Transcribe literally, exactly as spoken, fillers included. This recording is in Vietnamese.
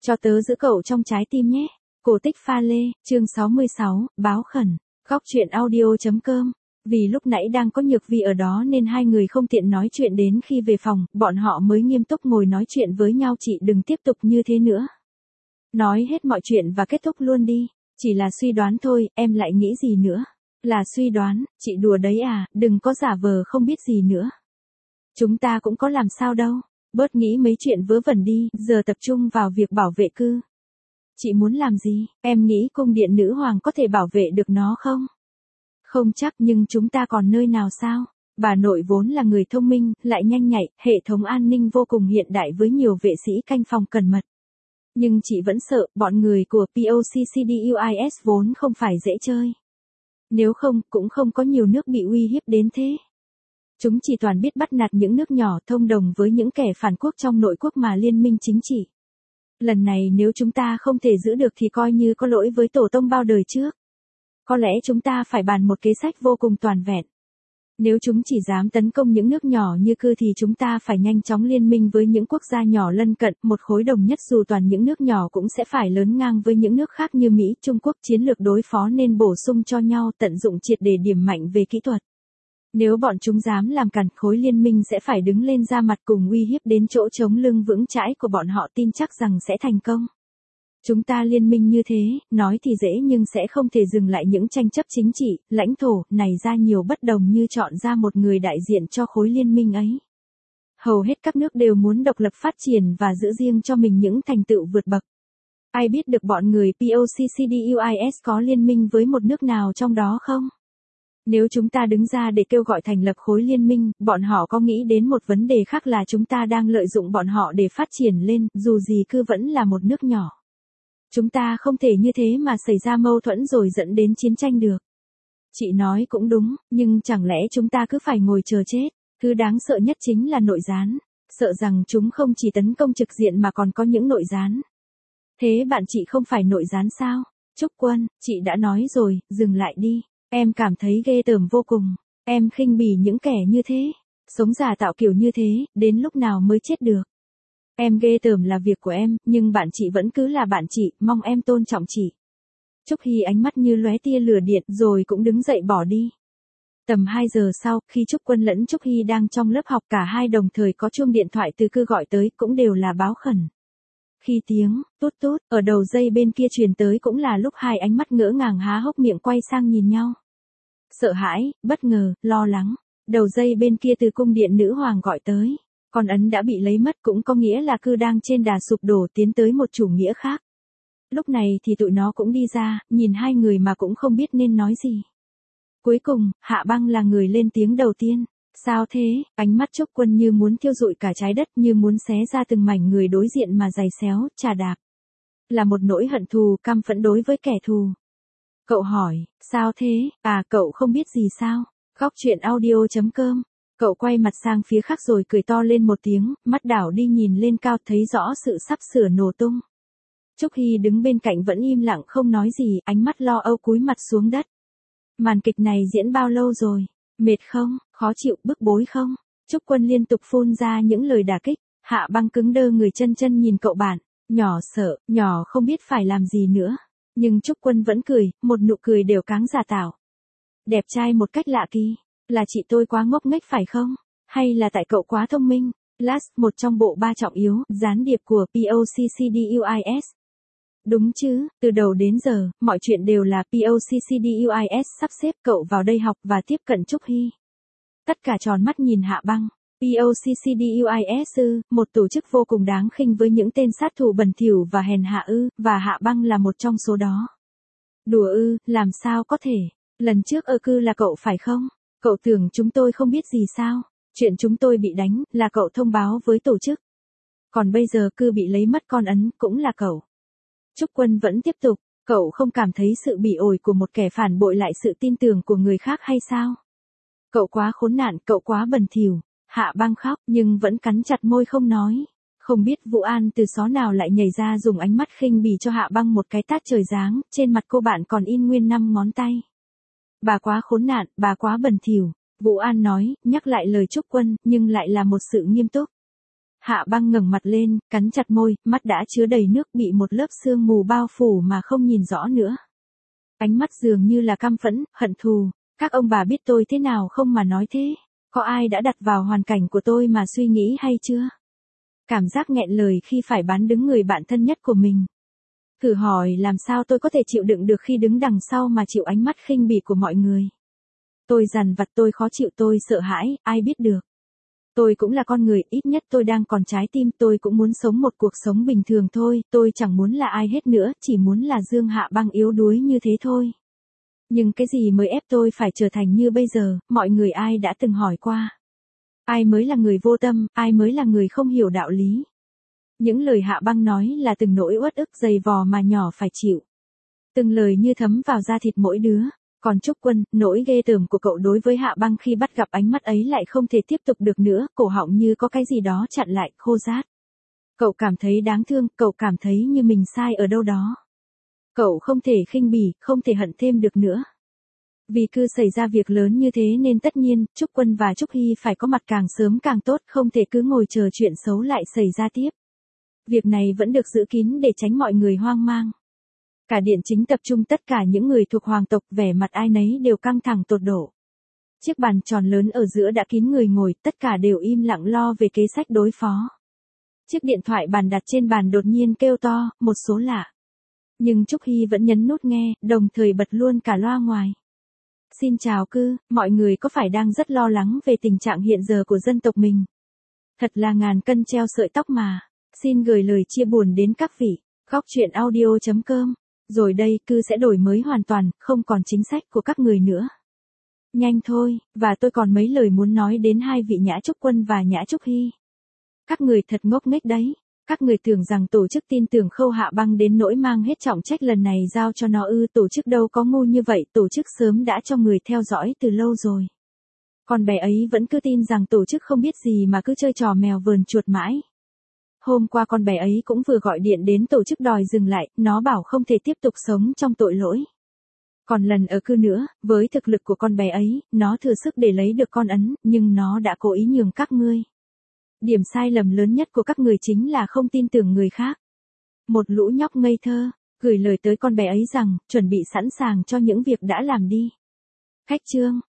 Cho tớ giữ cậu trong trái tim nhé. Cổ tích pha lê, chương sáu mươi sáu, báo khẩn. Góc truyện audio.com. Vì lúc nãy đang có Nhược Vi ở đó nên hai người không tiện nói chuyện, đến khi về phòng, bọn họ mới nghiêm túc ngồi nói chuyện với nhau. Chị đừng tiếp tục như thế nữa. Nói hết mọi chuyện và kết thúc luôn đi. Chỉ là suy đoán thôi, em lại nghĩ gì nữa? Là suy đoán, chị đùa đấy à, đừng có giả vờ không biết gì nữa. Chúng ta cũng có làm sao đâu. Bớt nghĩ mấy chuyện vớ vẩn đi, giờ tập trung vào việc bảo vệ cư. Chị muốn làm gì? Em nghĩ cung điện nữ hoàng có thể bảo vệ được nó không? Không chắc, nhưng chúng ta còn nơi nào sao? Bà nội vốn là người thông minh, lại nhanh nhạy, hệ thống an ninh vô cùng hiện đại với nhiều vệ sĩ canh phòng cẩn mật. Nhưng chị vẫn sợ, bọn người của pê ô xê xê đê u i ét vốn không phải dễ chơi. Nếu không, cũng không có nhiều nước bị uy hiếp đến thế. Chúng chỉ toàn biết bắt nạt những nước nhỏ, thông đồng với những kẻ phản quốc trong nội quốc mà liên minh chính trị. Lần này nếu chúng ta không thể giữ được thì coi như có lỗi với tổ tông bao đời trước. Có lẽ chúng ta phải bàn một kế sách vô cùng toàn vẹn. Nếu chúng chỉ dám tấn công những nước nhỏ như cư thì chúng ta phải nhanh chóng liên minh với những quốc gia nhỏ lân cận, một khối đồng nhất, dù toàn những nước nhỏ cũng sẽ phải lớn ngang với những nước khác như Mỹ, Trung Quốc. Chiến lược đối phó nên bổ sung cho nhau, tận dụng triệt để điểm mạnh về kỹ thuật. Nếu bọn chúng dám làm cản, khối liên minh sẽ phải đứng lên ra mặt cùng uy hiếp đến chỗ chống lưng vững chãi của bọn họ, tin chắc rằng sẽ thành công. Chúng ta liên minh như thế, nói thì dễ nhưng sẽ không thể dừng lại những tranh chấp chính trị, lãnh thổ, này ra nhiều bất đồng như chọn ra một người đại diện cho khối liên minh ấy. Hầu hết các nước đều muốn độc lập phát triển và giữ riêng cho mình những thành tựu vượt bậc. Ai biết được bọn người pê ô xê xê đê u i ét có liên minh với một nước nào trong đó không? Nếu chúng ta đứng ra để kêu gọi thành lập khối liên minh, bọn họ có nghĩ đến một vấn đề khác là chúng ta đang lợi dụng bọn họ để phát triển lên, dù gì cư vẫn là một nước nhỏ. Chúng ta không thể như thế mà xảy ra mâu thuẫn rồi dẫn đến chiến tranh được. Chị nói cũng đúng, nhưng chẳng lẽ chúng ta cứ phải ngồi chờ chết? Thứ đáng sợ nhất chính là nội gián. Sợ rằng chúng không chỉ tấn công trực diện mà còn có những nội gián. Thế bạn chị không phải nội gián sao? Trúc Quân, chị đã nói rồi, dừng lại đi. Em cảm thấy ghê tởm vô cùng. Em khinh bỉ những kẻ như thế. Sống giả tạo kiểu như thế, đến lúc nào mới chết được? Em ghê tởm là việc của em, nhưng bạn chị vẫn cứ là bạn chị, mong em tôn trọng chị. Trúc Hy ánh mắt như lóe tia lửa điện, rồi cũng đứng dậy bỏ đi. Tầm hai giờ sau, khi Trúc Quân lẫn Trúc Hy đang trong lớp học, cả hai đồng thời có chuông điện thoại từ cư gọi tới, cũng đều là báo khẩn. Khi tiếng tút tút ở đầu dây bên kia truyền tới cũng là lúc hai ánh mắt ngỡ ngàng há hốc miệng quay sang nhìn nhau. Sợ hãi, bất ngờ, lo lắng. Đầu dây bên kia từ cung điện nữ hoàng gọi tới. Con ấn đã bị lấy mất, cũng có nghĩa là cư đang trên đà sụp đổ, tiến tới một chủ nghĩa khác. Lúc này thì tụi nó cũng đi ra, nhìn hai người mà cũng không biết nên nói gì. Cuối cùng, Hạ Băng là người lên tiếng đầu tiên. Sao thế? Ánh mắt Trúc Quân như muốn thiêu rụi cả trái đất, như muốn xé ra từng mảnh người đối diện mà giày xéo, chà đạp. Là một nỗi hận thù, căm phẫn đối với kẻ thù. Cậu hỏi, sao thế? À, cậu không biết gì sao? Góc truyện audio.com. Cậu quay mặt sang phía khác rồi cười to lên một tiếng, mắt đảo đi nhìn lên cao, thấy rõ sự sắp sửa nổ tung. Trúc Hy đứng bên cạnh vẫn im lặng không nói gì, ánh mắt lo âu cúi mặt xuống đất. Màn kịch này diễn bao lâu rồi? Mệt không? Khó chịu, bức bối không? Trúc Quân liên tục phun ra những lời đả kích. Hạ Băng cứng đơ người, chân chân nhìn cậu bạn. Nhỏ sợ, nhỏ không biết phải làm gì nữa. Nhưng Trúc Quân vẫn cười, một nụ cười đều cáng giả tạo. Đẹp trai một cách lạ kỳ. Là chị tôi quá ngốc nghếch phải không? Hay là tại cậu quá thông minh? Last, một trong bộ ba trọng yếu, gián điệp của pê ô xê xê đê u i ét. Đúng chứ, từ đầu đến giờ, mọi chuyện đều là pê ô xê xê đê u i ét sắp xếp cậu vào đây học và tiếp cận Trúc Hy. Tất cả tròn mắt nhìn Hạ Băng. pê ô xê xê đê u i ét ư, một tổ chức vô cùng đáng khinh với những tên sát thủ bẩn thỉu và hèn hạ ư, và Hạ Băng là một trong số đó. Đùa ư, làm sao có thể? Lần trước ơ cư là cậu phải không? Cậu tưởng chúng tôi không biết gì sao? Chuyện chúng tôi bị đánh, là cậu thông báo với tổ chức. Còn bây giờ cư bị lấy mất con ấn, cũng là cậu. Trúc Quân vẫn tiếp tục, cậu không cảm thấy sự bỉ ổi của một kẻ phản bội lại sự tin tưởng của người khác hay sao? Cậu quá khốn nạn, cậu quá bẩn thỉu. Hạ Băng khóc, nhưng vẫn cắn chặt môi không nói. Không biết Vũ An từ xó nào lại nhảy ra dùng ánh mắt khinh bỉ cho Hạ Băng một cái tát trời giáng, trên mặt cô bạn còn in nguyên năm ngón tay. Bà quá khốn nạn, bà quá bẩn thỉu. Vũ An nói, nhắc lại lời Trúc Quân, nhưng lại là một sự nghiêm túc. Hạ Băng ngẩng mặt lên, cắn chặt môi, mắt đã chứa đầy nước bị một lớp sương mù bao phủ mà không nhìn rõ nữa. Ánh mắt dường như là căm phẫn, hận thù. Các ông bà biết tôi thế nào không mà nói thế? Có ai đã đặt vào hoàn cảnh của tôi mà suy nghĩ hay chưa? Cảm giác nghẹn lời khi phải bán đứng người bạn thân nhất của mình. Thử hỏi làm sao tôi có thể chịu đựng được khi đứng đằng sau mà chịu ánh mắt khinh bỉ của mọi người. Tôi dằn vặt, tôi khó chịu, tôi sợ hãi, ai biết được. Tôi cũng là con người, ít nhất tôi đang còn trái tim, tôi cũng muốn sống một cuộc sống bình thường thôi, tôi chẳng muốn là ai hết nữa, chỉ muốn là Dương Hạ Băng yếu đuối như thế thôi. Nhưng cái gì mới ép tôi phải trở thành như bây giờ, mọi người ai đã từng hỏi qua. Ai mới là người vô tâm, ai mới là người không hiểu đạo lý. Những lời Hạ Băng nói là từng nỗi uất ức dày vò mà nhỏ phải chịu. Từng lời như thấm vào da thịt mỗi đứa. Còn Trúc Quân, nỗi ghê tởm của cậu đối với Hạ Băng khi bắt gặp ánh mắt ấy lại không thể tiếp tục được nữa, cổ họng như có cái gì đó chặn lại, khô rát. Cậu cảm thấy đáng thương, cậu cảm thấy như mình sai ở đâu đó. Cậu không thể khinh bỉ, không thể hận thêm được nữa. Vì cứ xảy ra việc lớn như thế nên tất nhiên, Trúc Quân và Trúc Hy phải có mặt càng sớm càng tốt, không thể cứ ngồi chờ chuyện xấu lại xảy ra tiếp. Việc này vẫn được giữ kín để tránh mọi người hoang mang. Cả điện chính tập trung tất cả những người thuộc hoàng tộc, vẻ mặt ai nấy đều căng thẳng tột độ. Chiếc bàn tròn lớn ở giữa đã kín người ngồi, tất cả đều im lặng lo về kế sách đối phó. Chiếc điện thoại bàn đặt trên bàn đột nhiên kêu to, một số lạ. Nhưng Trúc Hy vẫn nhấn nút nghe, đồng thời bật luôn cả loa ngoài. Xin chào cư, mọi người có phải đang rất lo lắng về tình trạng hiện giờ của dân tộc mình? Thật là ngàn cân treo sợi tóc mà. Xin gửi lời chia buồn đến các vị. Góc truyện audio chấm com. Rồi đây, cư sẽ đổi mới hoàn toàn, không còn chính sách của các người nữa. Nhanh thôi, và tôi còn mấy lời muốn nói đến hai vị Nhã Trúc Quân và Nhã Trúc Hy. Các người thật ngốc nghếch đấy. Các người tưởng rằng tổ chức tin tưởng Khâu Hạ Băng đến nỗi mang hết trọng trách lần này giao cho nó ư? Tổ chức đâu có ngu như vậy, tổ chức sớm đã cho người theo dõi từ lâu rồi. Con bé ấy vẫn cứ tin rằng tổ chức không biết gì mà cứ chơi trò mèo vờn chuột mãi. Hôm qua con bé ấy cũng vừa gọi điện đến tổ chức đòi dừng lại, nó bảo không thể tiếp tục sống trong tội lỗi. Còn lần ở cư nữa, với thực lực của con bé ấy, nó thừa sức để lấy được con ấn, nhưng nó đã cố ý nhường các ngươi. Điểm sai lầm lớn nhất của các người chính là không tin tưởng người khác. Một lũ nhóc ngây thơ, gửi lời tới con bé ấy rằng, chuẩn bị sẵn sàng cho những việc đã làm đi. Khách trương.